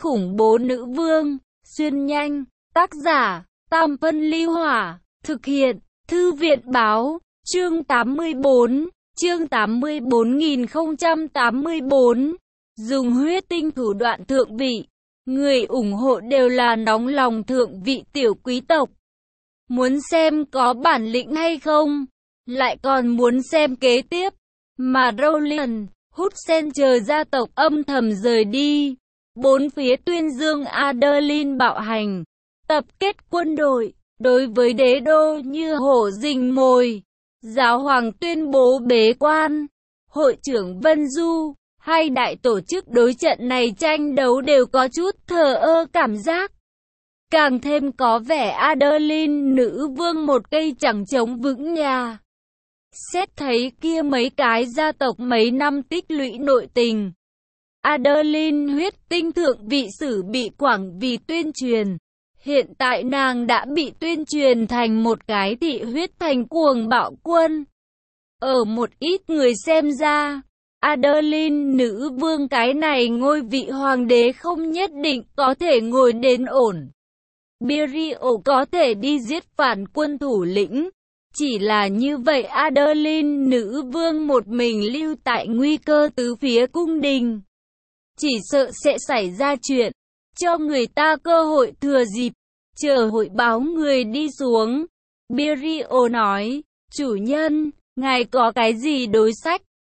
khủng bố nữ vương, xuyên nhanh, tác giả, Tam Phân Ly Hỏa, thực hiện, Thư viện Báo, chương 84, chương 84.084, dùng huyết tinh thủ đoạn thượng vị, người ủng hộ đều là nóng lòng thượng vị tiểu quý tộc. Muốn xem có bản lĩnh hay không, lại còn muốn xem kế tiếp, mà Rowland, Hudson chờ gia tộc âm thầm rời đi. Bốn phía tuyên dương Adeline bạo hành, tập kết quân đội, đối với đế đô như hổ rình mồi. Giáo hoàng tuyên bố bế quan, hội trưởng Vân Du, hai đại tổ chức đối trận này tranh đấu đều có chút thờ ơ cảm giác. Càng thêm có vẻ Adeline nữ vương một cây chẳng chống vững nhà. Xét thấy kia mấy cái gia tộc mấy năm tích lũy nội tình. Adeline huyết tinh thượng vị sử bị quảng vì tuyên truyền. Hiện tại nàng đã bị tuyên truyền thành một cái thị huyết thành cuồng bạo quân. Ở một ít người xem ra, Adeline nữ vương cái này ngôi vị hoàng đế không nhất định có thể ngồi đến ổn. Birio có thể đi giết phản quân thủ lĩnh. Chỉ là như vậy Adeline nữ vương một mình lưu tại nguy cơ tứ phía cung đình. Chỉ sợ sẽ xảy ra chuyện, cho người ta cơ hội thừa dịp, chờ hội báo người đi xuống. Birio nói, chủ nhân, ngài có cái gì đối sách?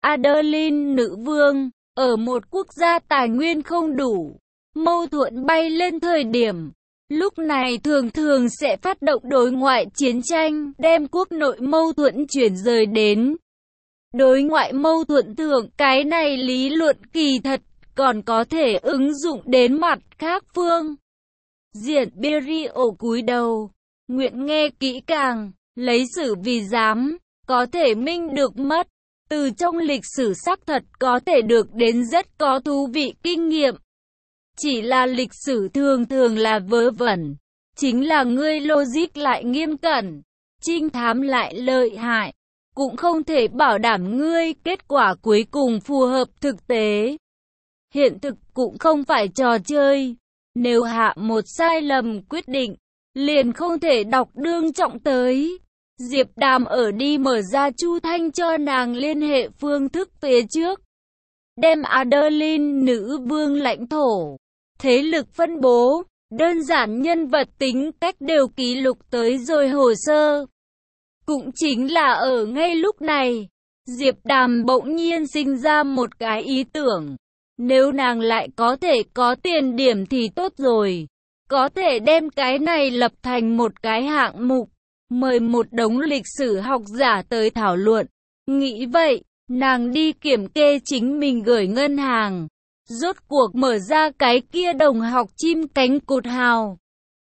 Adeline nữ vương, ở một quốc gia tài nguyên không đủ, mâu thuẫn bay lên thời điểm. Lúc này thường thường sẽ phát động đối ngoại chiến tranh, đem quốc nội mâu thuẫn chuyển rời đến đối ngoại mâu thuẫn thượng. Cái này lý luận kỳ thật còn có thể ứng dụng đến mặt khác phương diện. Birio cúi đầu, nguyện nghe kỹ càng, lấy sử vì giám, có thể minh được mất. Từ trong lịch sử xác thật có thể được đến rất có thú vị kinh nghiệm. Chỉ là lịch sử thường thường là vớ vẩn, chính là ngươi logic lại nghiêm cẩn, trinh thám lại lợi hại, cũng không thể bảo đảm ngươi kết quả cuối cùng phù hợp thực tế. Hiện thực cũng không phải trò chơi, nếu hạ một sai lầm quyết định, liền không thể đọc đương trọng tới. Diệp Đàm ở đi mở ra Chu Thanh cho nàng liên hệ phương thức phía trước, đem Adeline nữ vương lãnh thổ, thế lực phân bố, đơn giản nhân vật tính cách đều ký lục tới rồi hồ sơ. Cũng chính là ở ngay lúc này, Diệp Đàm bỗng nhiên sinh ra một cái ý tưởng. Nếu nàng lại có thể có tiền điểm thì tốt rồi. Có thể đem cái này lập thành một cái hạng mục, mời một đống lịch sử học giả tới thảo luận. Nghĩ vậy, nàng đi kiểm kê chính mình gửi ngân hàng. Rốt cuộc mở ra cái kia đồng học chim cánh cụt hào.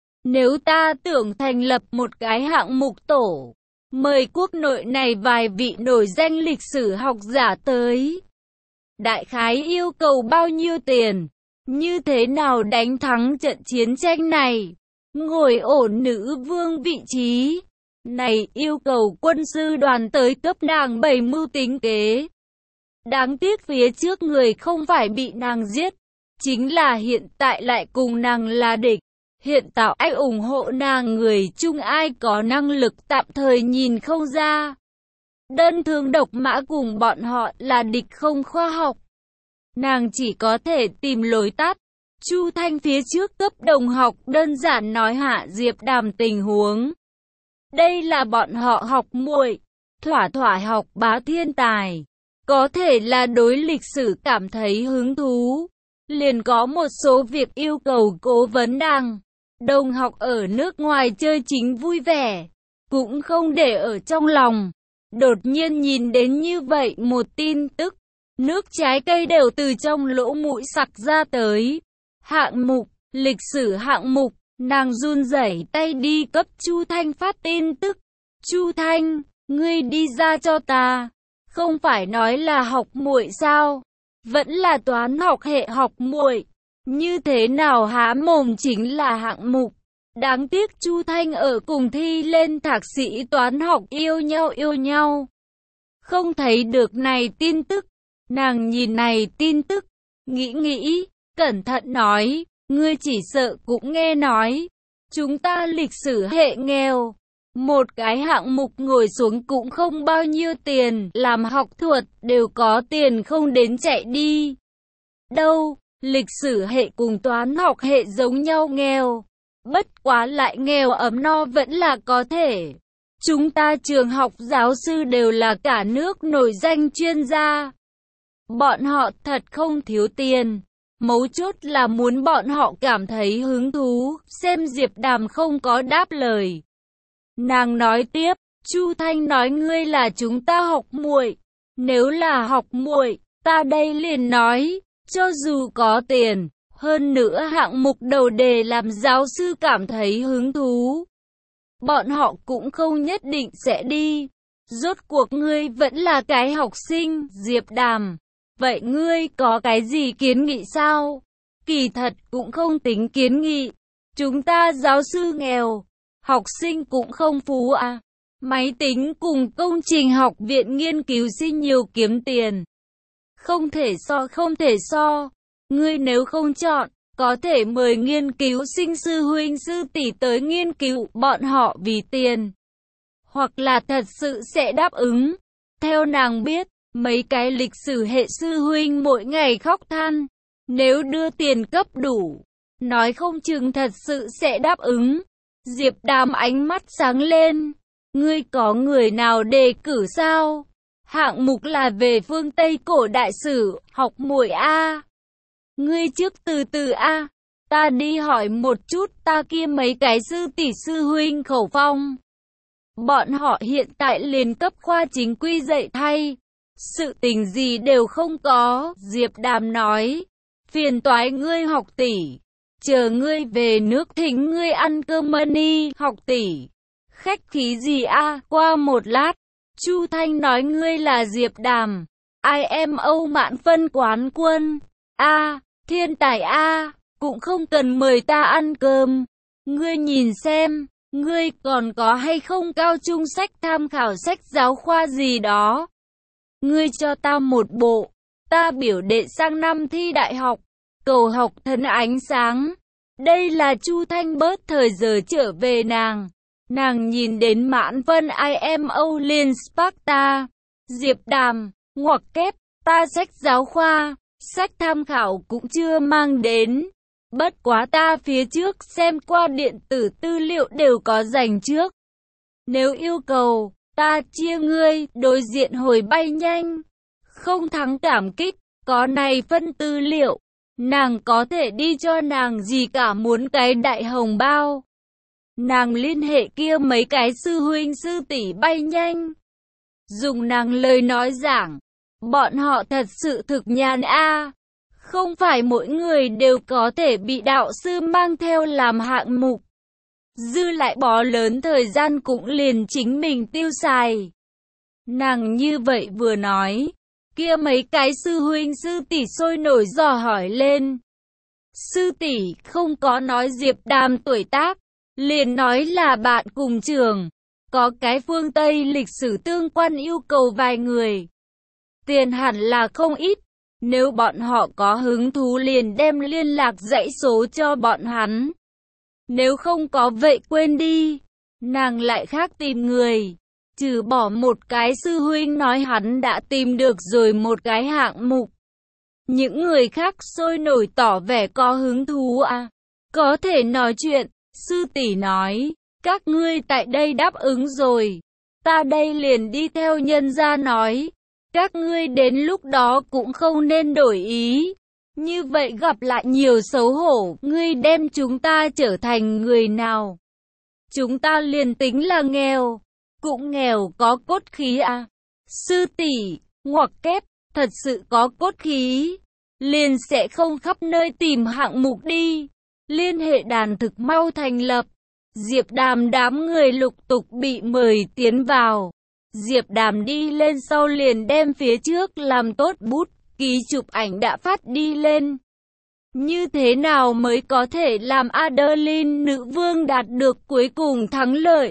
Nếu ta tưởng thành lập một cái hạng mục tổ, mời quốc nội này vài vị nổi danh lịch sử học giả tới. Đại khái yêu cầu bao nhiêu tiền? Như thế nào đánh thắng trận chiến tranh này? Ngồi ổn nữ vương vị trí. Này yêu cầu quân sư đoàn tới cấp nàng bày mưu tính kế. Đáng tiếc phía trước người không phải bị nàng giết, chính là hiện tại lại cùng nàng là địch. Hiện tại anh ủng hộ nàng người chung ai có năng lực tạm thời nhìn không ra. Đơn thương độc mã cùng bọn họ là địch không khoa học. Nàng chỉ có thể tìm lối tắt. Chu Thanh phía trước cấp đồng học đơn giản nói hạ Diệp Đàm tình huống. Đây là bọn họ học muội, thỏa thỏa học bá thiên tài. Có thể là đối lịch sử cảm thấy hứng thú. Liền có một số việc yêu cầu cố vấn nàng. Đồng học ở nước ngoài chơi chính vui vẻ, cũng không để ở trong lòng. Đột nhiên nhìn đến như vậy một tin tức, nước trái cây đều từ trong lỗ mũi sặc ra tới. Hạng mục, lịch sử hạng mục, nàng run rẩy tay đi cấp Chu Thanh phát tin tức. Chu Thanh, ngươi đi ra cho ta. Không phải nói là học muội sao? Vẫn là toán học hệ học muội. Như thế nào há mồm chính là hạng mục. Đáng tiếc Chu Thanh ở cùng thi lên thạc sĩ toán học yêu nhau. Không thấy được này tin tức. Nàng nhìn này tin tức, nghĩ, cẩn thận nói, Ngươi chỉ sợ cũng nghe nói, chúng ta lịch sử hệ nghèo. Một cái hạng mục ngồi xuống cũng không bao nhiêu tiền, làm học thuật đều có tiền không đến chạy đi. Đâu, lịch sử hệ cùng toán học hệ giống nhau nghèo. Bất quá lại nghèo ấm no vẫn là có thể. Chúng ta trường học giáo sư đều là cả nước nổi danh chuyên gia. Bọn họ thật không thiếu tiền. Mấu chốt là muốn bọn họ cảm thấy hứng thú, xem Diệp Đàm không có đáp lời. Nàng nói tiếp, Chu Thanh nói ngươi là chúng ta học muội. Nếu là học muội, ta đây liền nói, cho dù có tiền, hơn nữa hạng mục đầu đề làm giáo sư cảm thấy hứng thú, bọn họ cũng không nhất định sẽ đi. Rốt cuộc ngươi vẫn là cái học sinh, Diệp Đàm. Vậy ngươi có cái gì kiến nghị sao? Kỳ thật cũng không tính kiến nghị. Chúng ta giáo sư nghèo, học sinh cũng không phú à. Máy tính cùng công trình học viện nghiên cứu sinh nhiều kiếm tiền. Không thể so. Ngươi nếu không chọn, có thể mời nghiên cứu sinh sư huynh sư tỷ tới nghiên cứu bọn họ vì tiền. Hoặc là thật sự sẽ đáp ứng. Theo nàng biết, mấy cái lịch sử hệ sư huynh mỗi ngày khóc than. Nếu đưa tiền cấp đủ, nói không chừng thật sự sẽ đáp ứng. Diệp Đàm ánh mắt sáng lên. Ngươi có người nào đề cử sao? Hạng mục là về phương Tây cổ đại sử, học muội a. Ngươi trước từ từ a. Ta đi hỏi một chút ta kia mấy cái sư tỷ sư huynh khẩu phong. Bọn họ hiện tại liền cấp khoa chính quy dạy thay. Sự tình gì đều không có, Diệp Đàm nói. Phiền toái ngươi học tỷ. Chờ ngươi về nước thỉnh ngươi ăn cơm money, học tỷ. Khách khí gì a? Qua một lát, Chu Thanh nói ngươi là Diệp Đàm. IMO Mạn Phân quán quân. A, thiên tài a, cũng không cần mời ta ăn cơm. Ngươi nhìn xem, ngươi còn có hay không cao trung sách tham khảo sách giáo khoa gì đó. Ngươi cho ta một bộ, ta biểu đệ sang năm thi đại học, cầu học thần ánh sáng. Đây là Chu Thanh bớt thời giờ trở về nàng. Nàng nhìn đến Mạn Phân IMO liền Sparta. Diệp Đàm, ngoặc kép, ta sách giáo khoa, sách tham khảo cũng chưa mang đến. Bất quá ta phía trước xem qua điện tử tư liệu đều có dành trước. Nếu yêu cầu, ta chia ngươi, đối diện hồi bay nhanh. Không thắng cảm kích, có này phân tư liệu. Nàng có thể đi cho nàng gì cả muốn cái đại hồng bao. Nàng liên hệ kia mấy cái sư huynh sư tỷ bay nhanh. Dùng nàng lời nói giảng, bọn họ thật sự thực nhàn a. Không phải mỗi người đều có thể bị đạo sư mang theo làm hạng mục. Dư lại bó lớn thời gian cũng liền chính mình tiêu xài. Nàng như vậy vừa nói, kia mấy cái sư huynh sư tỷ sôi nổi dò hỏi lên. Sư tỷ không có nói Diệp Đàm tuổi tác, liền nói là bạn cùng trường. Có cái phương Tây lịch sử tương quan yêu cầu vài người. Tiền hẳn là không ít. Nếu bọn họ có hứng thú liền đem liên lạc dãy số cho bọn hắn. Nếu không có vậy quên đi. Nàng lại khác tìm người. Trừ bỏ một cái sư huynh nói hắn đã tìm được rồi một cái hạng mục. Những người khác sôi nổi tỏ vẻ có hứng thú à. Có thể nói chuyện. Sư tỷ nói, các ngươi tại đây đáp ứng rồi. Ta đây liền đi theo nhân gia nói. Các ngươi đến lúc đó cũng không nên đổi ý. Như vậy gặp lại nhiều xấu hổ. Ngươi đem chúng ta trở thành người nào? Chúng ta liền tính là nghèo. Cũng nghèo có cốt khí à. Sư tỷ, ngoặc kép, thật sự có cốt khí. Liền sẽ không khắp nơi tìm hạng mục đi. Liên hệ đàn thực mau thành lập. Diệp Đàm đám người lục tục bị mời tiến vào. Diệp Đàm đi lên sau liền đem phía trước làm tốt bút, ký chụp ảnh đã phát đi lên. Như thế nào mới có thể làm Adeline nữ vương đạt được cuối cùng thắng lợi?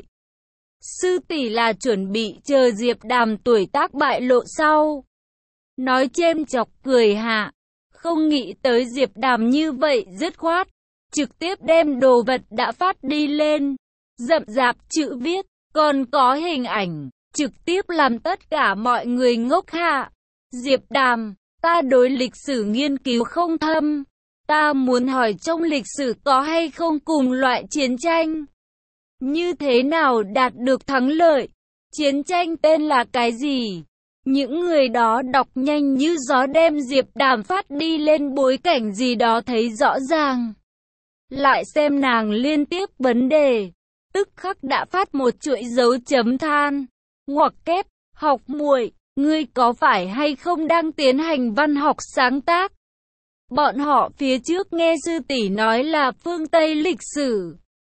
Sư tỷ là chuẩn bị chờ Diệp Đàm tuổi tác bại lộ sau. Nói chêm chọc cười hạ. Không nghĩ tới Diệp Đàm như vậy dứt khoát. trực tiếp đem đồ vật đã phát đi lên, rậm rạp chữ viết, còn có hình ảnh, trực tiếp làm tất cả mọi người ngốc hạ. Diệp Đàm, ta đối lịch sử nghiên cứu không thâm, ta muốn hỏi trong lịch sử có hay không cùng loại chiến tranh? Như thế nào đạt được thắng lợi? Chiến tranh tên là cái gì? Những người đó đọc nhanh như gió đem Diệp Đàm phát đi lên bối cảnh gì đó thấy rõ ràng. Lại xem nàng liên tiếp vấn đề, tức khắc đã phát một chuỗi dấu chấm than, ngoặc kép, học muội, ngươi có phải hay không đang tiến hành văn học sáng tác? Bọn họ phía trước nghe sư tỷ nói là phương Tây lịch sử,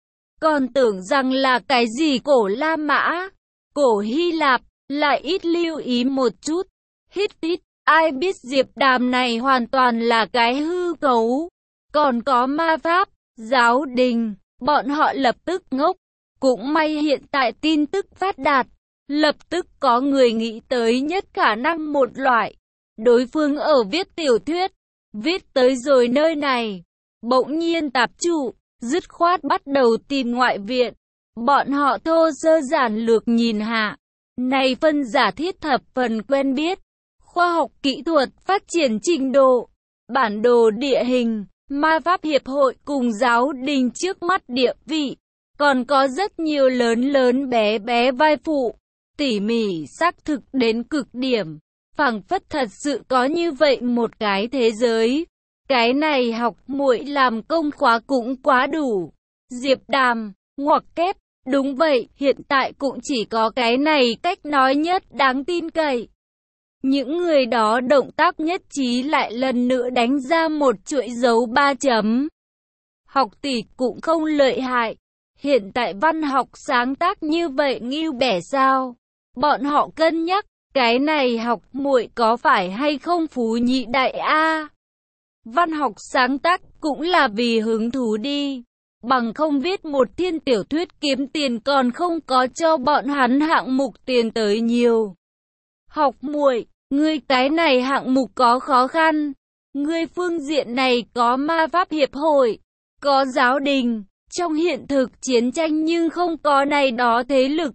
còn tưởng rằng là cái gì cổ La Mã, cổ Hy Lạp, lại ít lưu ý một chút. Hít hít, ai biết Diệp Đàm này hoàn toàn là cái hư cấu. Còn có ma pháp, giáo đình, bọn họ lập tức ngốc. Cũng may hiện tại tin tức phát đạt, lập tức có người nghĩ tới nhất khả năng một loại. Đối phương ở viết tiểu thuyết, viết tới rồi nơi này, bỗng nhiên tạp trụ, dứt khoát bắt đầu tìm ngoại viện. Bọn họ thô sơ giản lược nhìn hạ, này phân giả thiết thập phần quen biết, khoa học kỹ thuật phát triển trình độ, bản đồ địa hình, ma pháp hiệp hội cùng giáo đình trước mắt địa vị, còn có rất nhiều lớn lớn bé bé vai phụ, tỉ mỉ xác thực đến cực điểm, phảng phất thật sự có như vậy một cái thế giới. Cái này học muội làm công khóa cũng quá đủ. Diệp Đàm, ngoặc kép, đúng vậy, hiện tại cũng chỉ có cái này cách nói nhất đáng tin cậy. Những người đó động tác nhất trí lại lần nữa đánh ra một chuỗi dấu 3 chấm. Học tỷ cũng không lợi hại. Hiện tại văn học sáng tác như vậy nghiêu bẻ sao? Bọn họ cân nhắc, cái này học muội có phải hay không phú nhị đại a? Văn học sáng tác cũng là vì hứng thú đi. Bằng không viết một thiên tiểu thuyết kiếm tiền còn không có cho bọn hắn hạng mục tiền tới nhiều. Học muội, ngươi cái này hạng mục có khó khăn. Ngươi phương diện này có ma pháp hiệp hội, có giáo đình. Trong hiện thực chiến tranh nhưng không có này đó thế lực.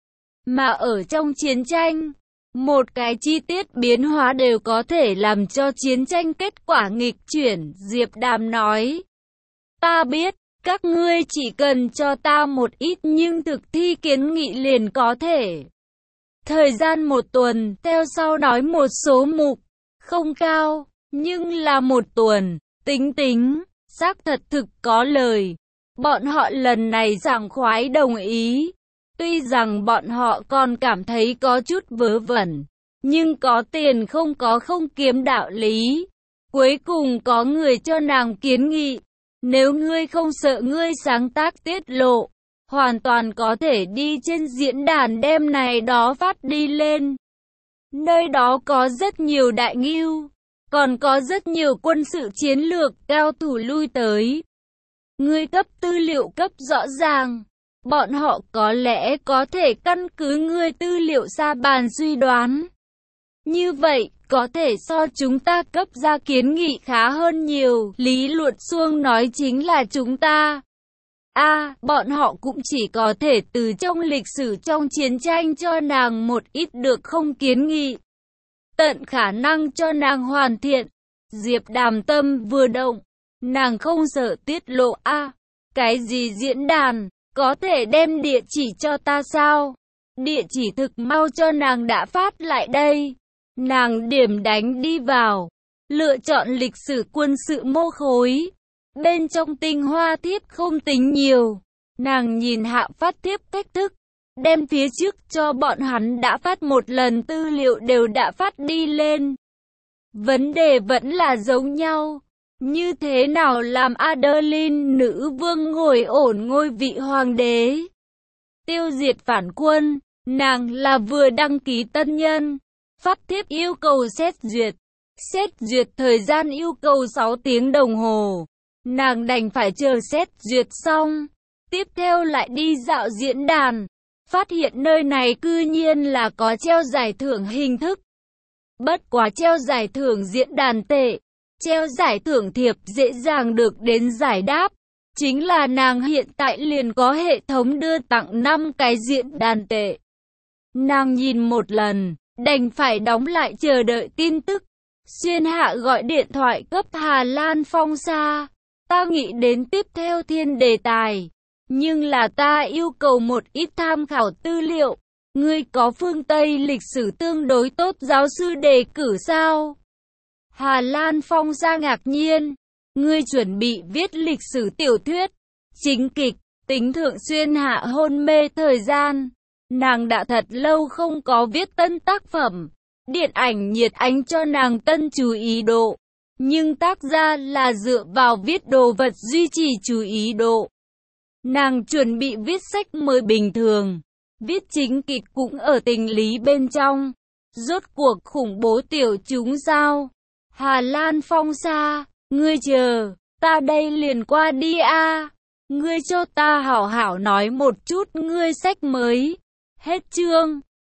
Mà ở trong chiến tranh, một cái chi tiết biến hóa đều có thể làm cho chiến tranh kết quả nghịch chuyển. Diệp Đàm nói, ta biết, các ngươi chỉ cần cho ta một ít nhưng thực thi kiến nghị liền có thể. Thời gian 1 tuần, theo sau nói một số mục, không cao, nhưng là 1 tuần, tính, xác thật thực có lời. Bọn họ lần này sảng khoái đồng ý. Tuy rằng bọn họ còn cảm thấy có chút vớ vẩn, nhưng có tiền không có không kiếm đạo lý. Cuối cùng có người cho nàng kiến nghị, nếu ngươi không sợ ngươi sáng tác tiết lộ, hoàn toàn có thể đi trên diễn đàn đem này đó phát đi lên. Nơi đó có rất nhiều đại ngưu, còn có rất nhiều quân sự chiến lược cao thủ lui tới. Ngươi cấp tư liệu cấp rõ ràng, bọn họ có lẽ có thể căn cứ ngươi tư liệu ra bàn suy đoán. Như vậy, có thể so chúng ta cấp ra kiến nghị khá hơn nhiều. Lý Luận Xuông nói chính là chúng ta. Bọn họ cũng chỉ có thể từ trong lịch sử trong chiến tranh cho nàng một ít được không kiến nghị. Tận khả năng cho nàng hoàn thiện. Diệp Đàm tâm vừa động. Nàng không sợ tiết lộ cái gì diễn đàn, có thể đem địa chỉ cho ta sao? Địa chỉ thực mau cho nàng đã phát lại đây. Nàng điểm đánh đi vào, lựa chọn lịch sử quân sự mô khối. Bên trong tinh hoa thiếp không tính nhiều. Nàng nhìn hạ phát thiếp cách thức, đem phía trước cho bọn hắn đã phát một lần tư liệu đều đã phát đi lên. Vấn đề vẫn là giống nhau. Như thế nào làm Adeline nữ vương ngồi ổn ngôi vị hoàng đế? Tiêu diệt phản quân, nàng là vừa đăng ký tân nhân. Phát thiếp yêu cầu xét duyệt. Xét duyệt thời gian yêu cầu 6 tiếng đồng hồ. Nàng đành phải chờ xét duyệt xong. Tiếp theo lại đi dạo diễn đàn. Phát hiện nơi này cư nhiên là có treo giải thưởng hình thức. Bất quá treo giải thưởng diễn đàn tệ. Treo giải thưởng thiệp dễ dàng được đến giải đáp. Chính là nàng hiện tại liền có hệ thống đưa tặng 5 cái diễn đàn tệ. Nàng nhìn một lần, đành phải đóng lại chờ đợi tin tức. Xuyên Hạ gọi điện thoại cấp Hà Lan Phong Sa. Ta nghĩ đến tiếp theo thiên đề tài. Nhưng là ta yêu cầu một ít tham khảo tư liệu. Ngươi có phương Tây lịch sử tương đối tốt giáo sư đề cử sao? Hà Lan Phong Sa ngạc nhiên. Ngươi chuẩn bị viết lịch sử tiểu thuyết, chính kịch, tính thượng Xuyên Hạ hôn mê thời gian. Nàng đã thật lâu không có viết tân tác phẩm. Điện ảnh nhiệt ánh cho nàng tân chú ý độ. Nhưng tác gia là dựa vào viết đồ vật duy trì chú ý độ. Nàng chuẩn bị viết sách mới bình thường. Viết chính kịch cũng ở tình lý bên trong. Rốt cuộc khủng bố tiểu chúng sao? Hà Lan Phong Sa, ngươi chờ, ta đây liền qua đi a. Ngươi cho ta hảo hảo nói một chút ngươi sách mới. Hết chương.